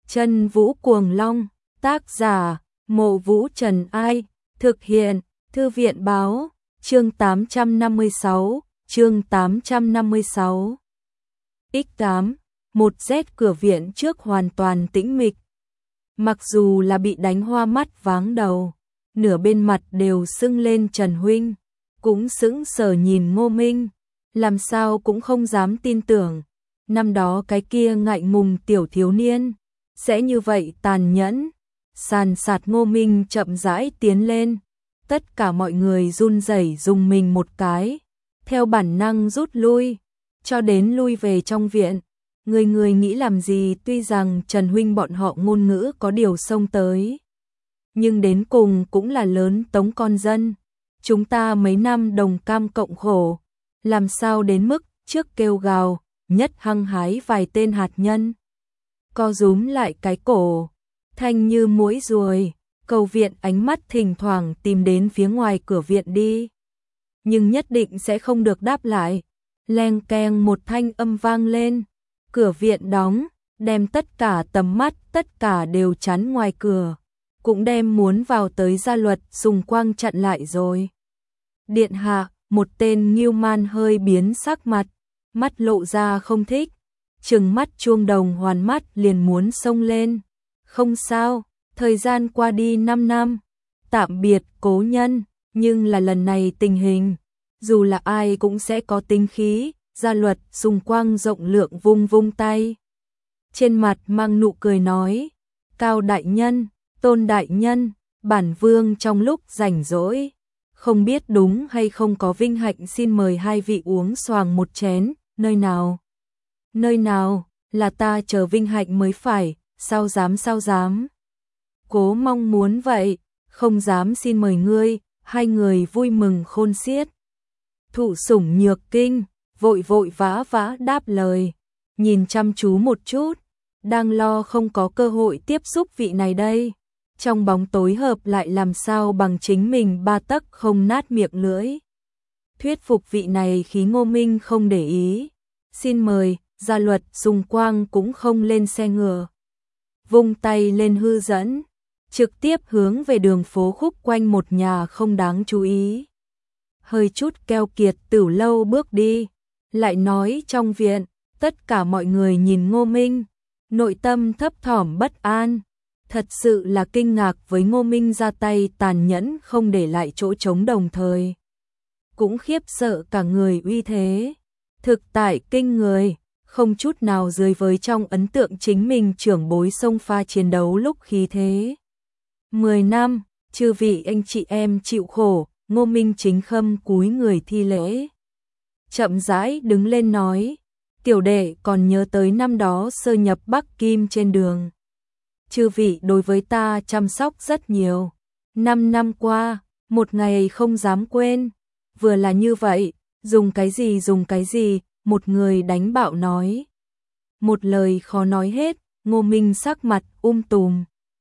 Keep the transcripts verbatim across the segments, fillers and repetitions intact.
Chân Vũ Cuồng Long, tác giả, Mộ Vũ Trần Ai, thực hiện, Thư viện Báo, chương tám trăm năm mươi sáu, chương tám trăm năm mươi sáu. ích tám, một Z cửa viện trước hoàn toàn tĩnh mịch. Mặc dù là bị đánh hoa mắt váng đầu, nửa bên mặt đều sưng lên, Trần huynh cũng sững sờ nhìn Ngô Minh, làm sao cũng không dám tin tưởng, năm đó cái kia ngại ngùng tiểu thiếu niên sẽ như vậy tàn nhẫn. Sàn sạt Ngô Minh chậm rãi tiến lên, tất cả mọi người run rẩy dùng mình một cái, theo bản năng rút lui, cho đến lui về trong viện. Người người nghĩ làm gì, tuy rằng Trần huynh bọn họ ngôn ngữ có điều xông tới, nhưng đến cùng cũng là lớn tống con dân, chúng ta mấy năm đồng cam cộng khổ, làm sao đến mức trước kêu gào, nhất hăng hái vài tên hạt nhân co rúm lại cái cổ, thanh như muỗi ruồi, cầu viện ánh mắt thỉnh thoảng tìm đến phía ngoài cửa viện đi, nhưng nhất định sẽ không được đáp lại. Leng keng một thanh âm vang lên, cửa viện đóng, đem tất cả tầm mắt tất cả đều chắn ngoài cửa, cũng đem muốn vào tới Gia Luật Sùng Quang chặn lại rồi. Điện hạ, một tên Ngưu Man hơi biến sắc mặt, mắt lộ ra không thích, trừng mắt chuông đồng hoàn mắt liền muốn xông lên. Không sao, thời gian qua đi năm năm, tạm biệt cố nhân, nhưng là lần này tình hình, dù là ai cũng sẽ có tính khí. Gia Luật Sùng Quang rộng lượng vung vung tay, trên mặt mang nụ cười nói, Cao đại nhân, Tôn đại nhân, bản vương trong lúc rảnh rỗi, không biết đúng hay không có vinh hạnh xin mời hai vị uống xoàng một chén. Nơi nào? Nơi nào? Là ta chờ vinh hạnh mới phải, sao dám sao dám. Cố mong muốn vậy, không dám xin mời ngươi. Hai người vui mừng khôn xiết. Thụ sủng nhược kinh, vội vội vã vã đáp lời, nhìn chăm chú một chút, đang lo không có cơ hội tiếp xúc vị này đây, trong bóng tối hợp lại làm sao bằng chính mình ba tấc không nát miệng lưỡi. Thuyết phục vị này khí Ngô Minh không để ý, xin mời. Gia Luật Sùng Quang cũng không lên xe ngựa, vung tay lên hư dẫn, trực tiếp hướng về đường phố khúc quanh một nhà không đáng chú ý, hơi chút keo kiệt Tử lâu bước đi. Lại nói trong viện, tất cả mọi người nhìn Ngô Minh, nội tâm thấp thỏm bất an, thật sự là kinh ngạc với Ngô Minh ra tay tàn nhẫn không để lại chỗ trống, đồng thời cũng khiếp sợ cả người uy thế, thực tại kinh người, không chút nào dưới với trong ấn tượng chính mình trưởng bối xông pha chiến đấu lúc khí thế. Mười năm, chư vị anh chị em chịu khổ. Ngô Minh chính khâm cúi người thi lễ, chậm rãi đứng lên nói, tiểu đệ còn nhớ tới năm đó sơ nhập Bắc Kim trên đường, chư vị đối với ta chăm sóc rất nhiều, năm năm qua, một ngày không dám quên. Vừa là như vậy, dùng cái gì dùng cái gì, một người đánh bạo nói, một lời khó nói hết. Ngô Minh sắc mặt um tùm,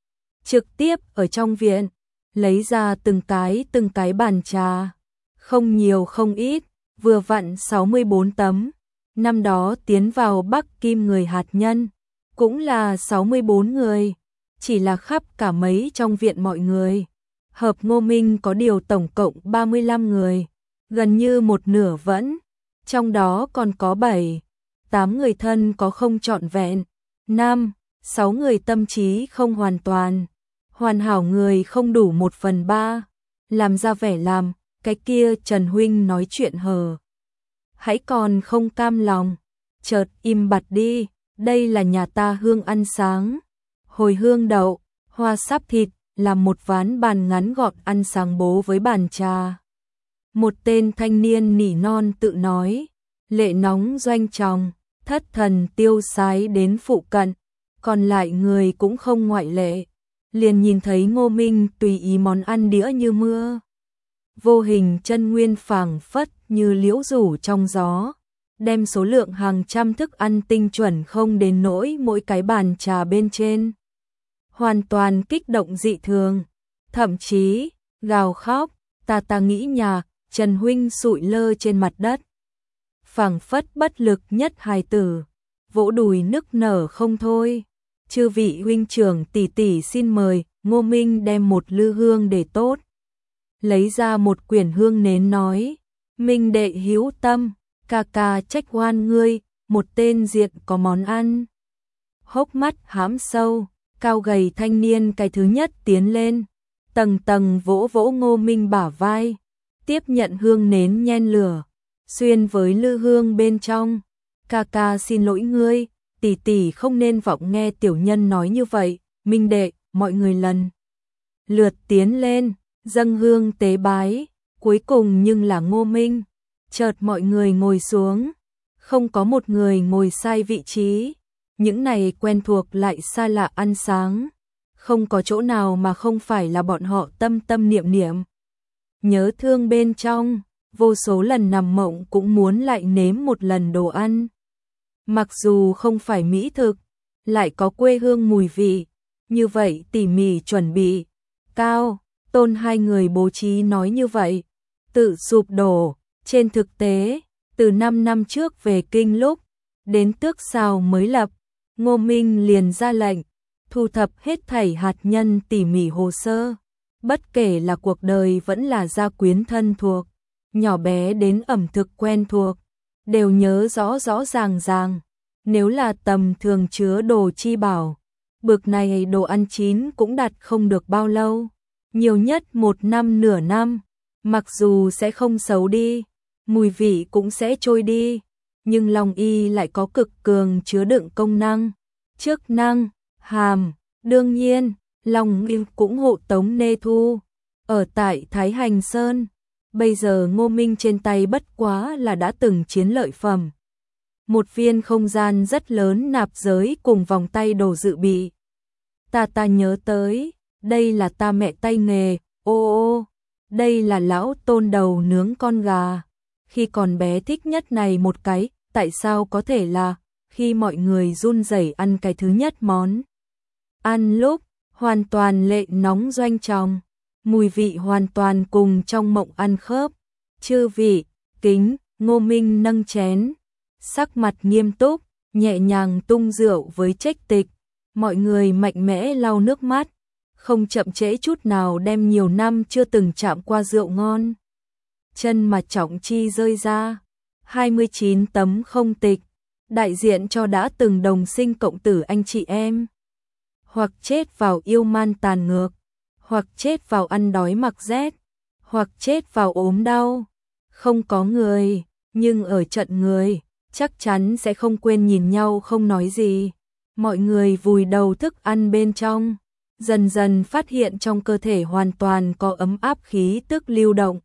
trực tiếp ở trong viện lấy ra từng cái từng cái bàn trà, không nhiều không ít, vừa vặn sáu mươi bốn tấm. Năm đó tiến vào Bắc Kim người hạt nhân, cũng là sáu mươi bốn người, chỉ là khắp cả mấy trong viện mọi người. Hợp Ngô Minh có điều tổng cộng ba mươi lăm người, gần như một nửa vẫn, trong đó còn có bảy, tám người thân có không trọn vẹn, năm, sáu người tâm trí không hoàn toàn. Hoàn hảo người không đủ một phần ba, làm ra vẻ làm, cái kia Trần huynh nói chuyện hờ hãy còn không cam lòng, chợt im bặt đi, đây là nhà ta hương ăn sáng, hồi hương đậu, hoa sáp thịt, làm một ván bàn ngắn gọn ăn sáng bố với bàn trà. Một tên thanh niên nỉ non tự nói, lệ nóng doanh tròng, thất thần tiêu sái đến phụ cận, còn lại người cũng không ngoại lệ. Liền nhìn thấy Ngô Minh tùy ý món ăn đĩa như mưa, vô hình chân nguyên phảng phất như liễu rủ trong gió, đem số lượng hàng trăm thức ăn tinh chuẩn không đến nỗi mỗi cái bàn trà bên trên hoàn toàn kích động dị thường, thậm chí gào khóc, ta ta nghĩ nhà. Trần huynh sụi lơ trên mặt đất, phảng phất bất lực nhất hài tử, vỗ đùi nức nở không thôi. chư vị huynh trưởng tỷ tỷ xin mời. Ngô Minh đem một lư hương để tốt, lấy ra một quyển hương nến nói, Minh đệ hiếu tâm, ca ca trách oan ngươi, một tên diện có món ăn. Hốc mắt hãm sâu, cao gầy thanh niên cái thứ nhất tiến lên, tầng tầng vỗ vỗ Ngô Minh bả vai, tiếp nhận hương nến nhen lửa, xuyên với lư hương bên trong. Ca ca xin lỗi ngươi, tỷ tỷ không nên vọng nghe tiểu nhân nói như vậy. Minh đệ, mọi người lần lượt tiến lên, dâng hương tế bái, cuối cùng nhưng là Ngô Minh. Chợt mọi người ngồi xuống, không có một người ngồi sai vị trí, những này quen thuộc lại xa lạ ăn sáng, không có chỗ nào mà không phải là bọn họ tâm tâm niệm niệm. Nhớ thương bên trong, vô số lần nằm mộng cũng muốn lại nếm một lần đồ ăn. Mặc dù không phải mỹ thực, lại có quê hương mùi vị, như vậy tỉ mỉ chuẩn bị, Cao, Tôn hai người bố trí nói như vậy, tự sụp đổ. Trên thực tế, từ năm năm trước về kinh lúc, đến tước sao mới lập, Ngô Minh liền ra lệnh, thu thập hết thảy hạt nhân tỉ mỉ hồ sơ, bất kể là cuộc đời vẫn là gia quyến thân thuộc, nhỏ bé đến ẩm thực quen thuộc, đều nhớ rõ rõ ràng ràng. Nếu là tầm thường chứa đồ chi bảo, bực này đồ ăn chín cũng đặt không được bao lâu, nhiều nhất một năm nửa năm, mặc dù sẽ không xấu đi, mùi vị cũng sẽ trôi đi, nhưng Long Y lại có cực cường chứa đựng công năng, chức năng, hàm. Đương nhiên, Long Y cũng hộ tống Nê Thu, ở tại Thái Hành Sơn. Bây giờ Ngô Minh trên tay bất quá là đã từng chiến lợi phẩm. Một viên không gian rất lớn nạp giới cùng vòng tay đồ dự bị. Ta ta nhớ tới, đây là ta mẹ tay nghề, ô ô, đây là lão Tôn đầu nướng con gà. Khi còn bé thích nhất này một cái, tại sao có thể là, khi mọi người run rẩy ăn cái thứ nhất món ăn lúc, hoàn toàn lệ nóng doanh tròng, mùi vị hoàn toàn cùng trong mộng ăn khớp. Chư vị, kính. Ngô Minh nâng chén, sắc mặt nghiêm túc, nhẹ nhàng tung rượu với trách tịch, mọi người mạnh mẽ lau nước mắt, không chậm trễ chút nào đem nhiều năm chưa từng chạm qua rượu ngon. Chân mà trọng chi rơi ra, hai mươi chín tấm không tịch, đại diện cho đã từng đồng sinh cộng tử anh chị em. Hoặc chết vào yêu man tàn ngược, hoặc chết vào ăn đói mặc rét, hoặc chết vào ốm đau. Không có người, nhưng ở trận người, chắc chắn sẽ không quên nhìn nhau không nói gì. Mọi người vùi đầu thức ăn bên trong, dần dần phát hiện trong cơ thể hoàn toàn có ấm áp khí tức lưu động.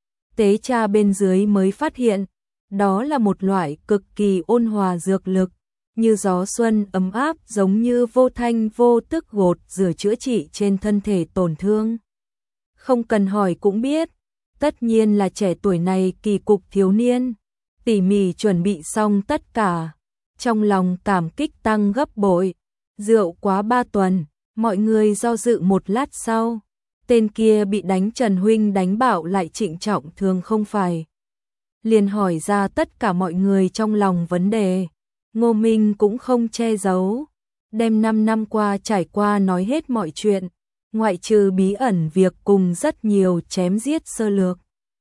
Tế tra bên dưới mới phát hiện, đó là một loại cực kỳ ôn hòa dược lực, như gió xuân ấm áp giống như vô thanh vô tức gột rửa chữa trị trên thân thể tổn thương. Không cần hỏi cũng biết, tất nhiên là trẻ tuổi này kỳ cục thiếu niên, tỉ mỉ chuẩn bị xong tất cả, trong lòng cảm kích tăng gấp bội. Rượu quá ba tuần, mọi người do dự một lát sau, tên kia bị đánh Trần huynh đánh bảo lại trịnh trọng thường không phải. Liền hỏi ra tất cả mọi người trong lòng vấn đề, Ngô Minh cũng không che giấu, đem năm năm qua trải qua nói hết mọi chuyện, ngoại trừ bí ẩn việc cùng rất nhiều chém giết sơ lược.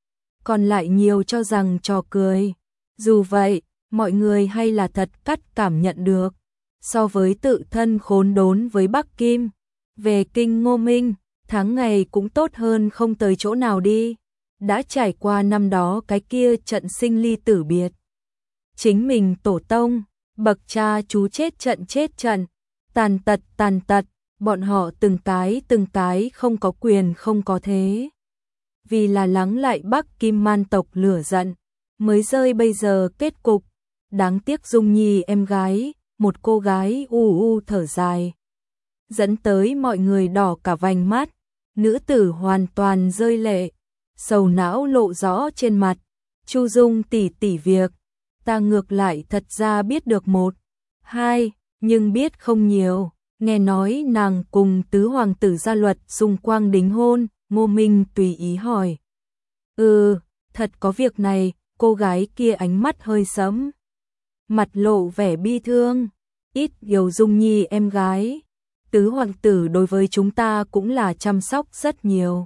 Còn lại nhiều cho rằng trò cười. Dù vậy, mọi người hay là thật cắt cảm nhận được. So với tự thân khốn đốn với Bắc Kim, về kinh Ngô Minh, tháng ngày cũng tốt hơn không tới chỗ nào đi. Đã trải qua năm đó cái kia trận sinh ly tử biệt. Chính mình tổ tông, bậc cha chú chết trận chết trận, tàn tật tàn tật, bọn họ từng cái từng cái không có quyền không có thế. Vì là lắng lại Bắc Kim man tộc lửa giận, mới rơi bây giờ kết cục. Đáng tiếc Dung Nhi em gái, một cô gái u u thở dài, dẫn tới mọi người đỏ cả vành mắt, nữ tử hoàn toàn rơi lệ, sầu não lộ rõ trên mặt. Chu Dung tỷ tỷ việc, ta ngược lại thật ra biết được một, hai, nhưng biết không nhiều. Nghe nói nàng cùng tứ hoàng tử gia luật xung quanh đính hôn. Ngô Minh tùy ý hỏi. Ừ, thật có việc này. Cô gái kia ánh mắt hơi sẫm, mặt lộ vẻ bi thương. ít nhiều Dung Nhi em gái, tứ hoàng tử đối với chúng ta cũng là chăm sóc rất nhiều.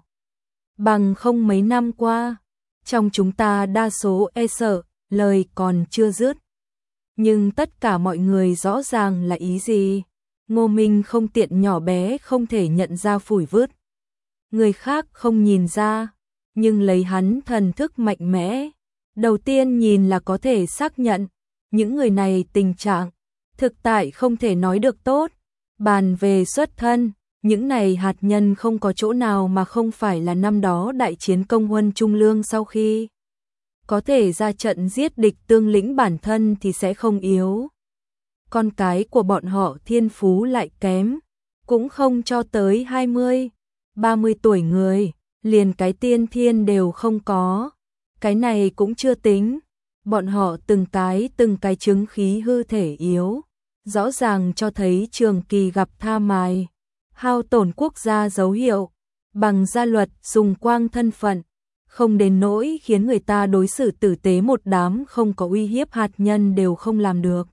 Bằng không mấy năm qua, trong chúng ta đa số e sợ, lời còn chưa dứt. Nhưng tất cả mọi người rõ ràng là ý gì. Ngô Minh không tiện nhỏ bé không thể nhận ra phủi vứt. Người khác không nhìn ra, nhưng lấy hắn thần thức mạnh mẽ. Đầu tiên nhìn là có thể xác nhận, những người này tình trạng, thực tại không thể nói được tốt. Bàn về xuất thân, những này hạt nhân không có chỗ nào mà không phải là năm đó đại chiến công huân trung lương sau khi có thể ra trận giết địch tương lĩnh bản thân thì sẽ không yếu. Con cái của bọn họ thiên phú lại kém, cũng không cho tới hai mươi, ba mươi tuổi người, liền cái tiên thiên đều không có. Cái này cũng chưa tính, bọn họ từng cái từng cái chứng khí hư thể yếu, rõ ràng cho thấy trường kỳ gặp tha mài, hao tổn quốc gia dấu hiệu, bằng gia luật dùng quang thân phận, không đến nỗi khiến người ta đối xử tử tế một đám không có uy hiếp hạt nhân đều không làm được.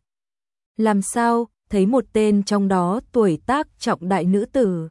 Làm sao, thấy một tên trong đó tuổi tác trọng đại nữ tử.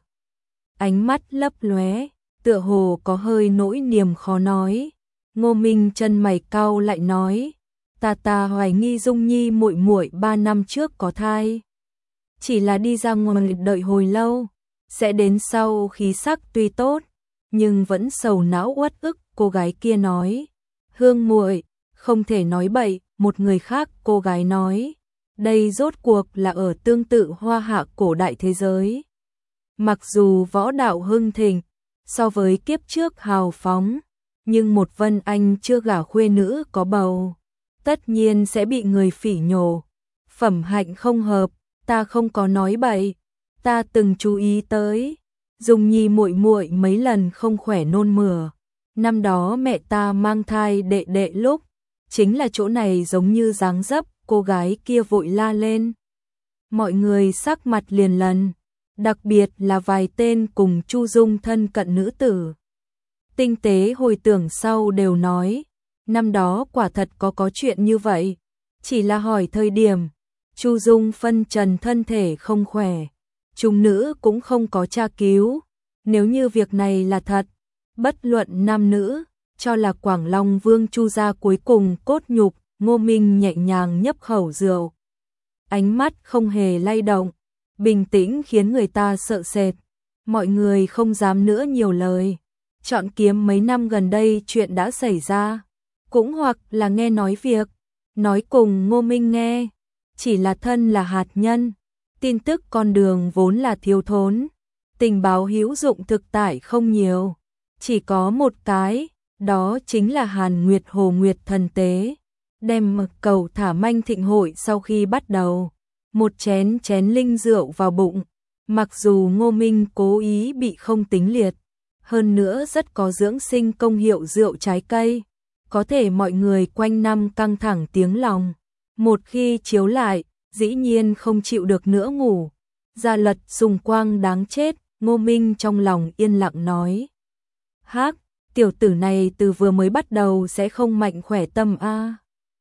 Ánh mắt lấp lóe, tựa hồ có hơi nỗi niềm khó nói. Ngô Minh chân mày cau lại nói, ta ta hoài nghi Dung Nhi muội muội ba năm trước có thai. Chỉ là đi ra ngoài đợi hồi lâu, sẽ đến sau khí sắc tuy tốt, nhưng vẫn sầu não uất ức. Cô gái kia nói, Hương muội, không thể nói bậy. Một người khác cô gái nói, đây rốt cuộc là ở tương tự hoa hạ cổ đại thế giới. Mặc dù võ đạo hưng thịnh, so với kiếp trước hào phóng, nhưng một Vân Anh chưa gả khuê nữ có bầu, tất nhiên sẽ bị người phỉ nhổ. Phẩm hạnh không hợp, ta không có nói bậy, ta từng chú ý tới, Dung Nhi muội muội mấy lần không khỏe nôn mửa. Năm đó mẹ ta mang thai đệ đệ lúc, chính là chỗ này giống như dáng dấp. Cô gái kia vội la lên. Mọi người sắc mặt liền lần, đặc biệt là vài tên cùng Chu Dung thân cận nữ tử. Tinh tế hồi tưởng sau đều nói, năm đó quả thật có có chuyện như vậy, chỉ là hỏi thời điểm, Chu Dung phân trần thân thể không khỏe, chúng nữ cũng không có tra cứu. Nếu như việc này là thật, bất luận nam nữ, cho là Quảng Long Vương Chu gia cuối cùng cốt nhục. Ngô Minh nhẹ nhàng nhấp khẩu rượu, ánh mắt không hề lay động, bình tĩnh khiến người ta sợ sệt. Mọi người không dám nữa nhiều lời, chọn kiếm mấy năm gần đây chuyện đã xảy ra, cũng hoặc là nghe nói việc, nói cùng Ngô Minh nghe, chỉ là thân là hạt nhân, tin tức con đường vốn là thiếu thốn, tình báo hữu dụng thực tại không nhiều, chỉ có một cái, đó chính là Hàn Nguyệt Hồ Nguyệt thần tế. Đem mật cầu thả manh thịnh hội sau khi bắt đầu, một chén chén linh rượu vào bụng, mặc dù Ngô Minh cố ý bị không tính liệt, hơn nữa rất có dưỡng sinh công hiệu rượu trái cây, có thể mọi người quanh năm căng thẳng tiếng lòng, một khi chiếu lại, dĩ nhiên không chịu được nữa ngủ. Gia Lật dùng quang đáng chết, Ngô Minh trong lòng yên lặng nói. Hác, tiểu tử này từ vừa mới bắt đầu sẽ không mạnh khỏe tâm a.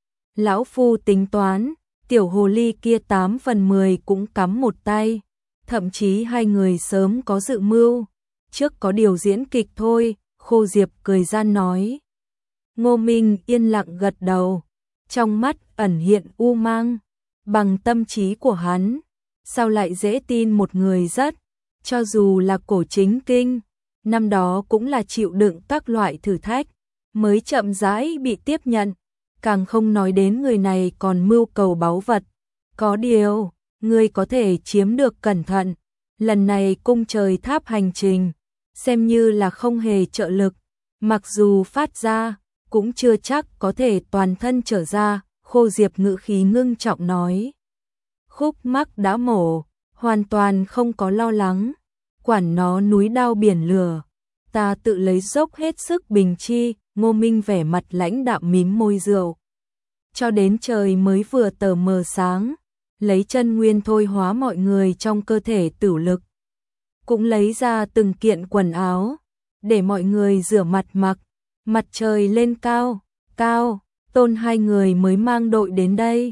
Lão phu tính toán, tiểu hồ ly kia tám phần mười cũng cắm một tay, thậm chí hai người sớm có dự mưu, trước có điều diễn kịch thôi. Khô Diệp cười gian nói. Ngô Minh yên lặng gật đầu, trong mắt ẩn hiện u mang, bằng tâm trí của hắn, sao lại dễ tin một người rất, cho dù là cổ chính kinh, năm đó cũng là chịu đựng các loại thử thách, mới chậm rãi bị tiếp nhận. Càng không nói đến người này còn mưu cầu báu vật. Có điều, người có thể chiếm được cẩn thận. Lần này cung trời tháp hành trình, xem như là không hề trợ lực. Mặc dù phát ra, cũng chưa chắc có thể toàn thân trở ra. Khô Diệp ngữ khí ngưng trọng nói. Khúc mắc đã mổ, hoàn toàn không có lo lắng. Quản nó núi đao biển lửa. Ta tự lấy dốc hết sức bình chi. Ngô Minh vẻ mặt lãnh đạm mím môi rượu. Cho đến trời mới vừa tờ mờ sáng, lấy chân nguyên thôi hóa mọi người trong cơ thể tửu lực. Cũng lấy ra từng kiện quần áo, để mọi người rửa mặt mặc. Mặt trời lên cao, cao, Tôn hai người mới mang đội đến đây.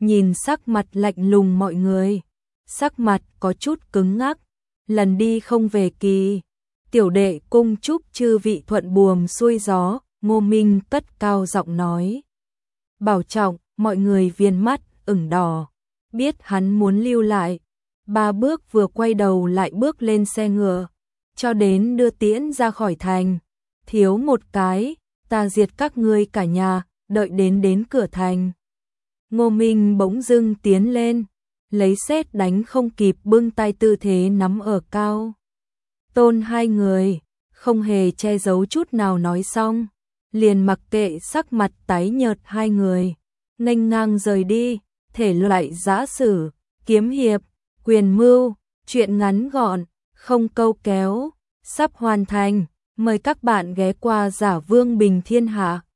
nhìn sắc mặt lạnh lùng mọi người, sắc mặt có chút cứng ngắc, lần đi không về kỳ. Tiểu đệ cung chúc chư vị thuận buồm xuôi gió, Ngô Minh cất cao giọng nói. Bảo trọng, mọi người viên mắt ửng đỏ, biết hắn muốn lưu lại. Ba bước vừa quay đầu lại bước lên xe ngựa, cho đến đưa tiễn ra khỏi thành. Thiếu một cái, ta diệt các ngươi cả nhà, đợi đến đến cửa thành. Ngô Minh bỗng dưng tiến lên, lấy sét đánh không kịp bưng tay tư thế nắm ở cao. Tôn hai người, không hề che giấu chút nào nói xong, liền mặc kệ sắc mặt tái nhợt hai người, nghênh ngang rời đi, thể loại giã sử, kiếm hiệp, quyền mưu, chuyện ngắn gọn, không câu kéo, sắp hoàn thành, mời các bạn ghé qua Giả Vương Bình Thiên Hạ.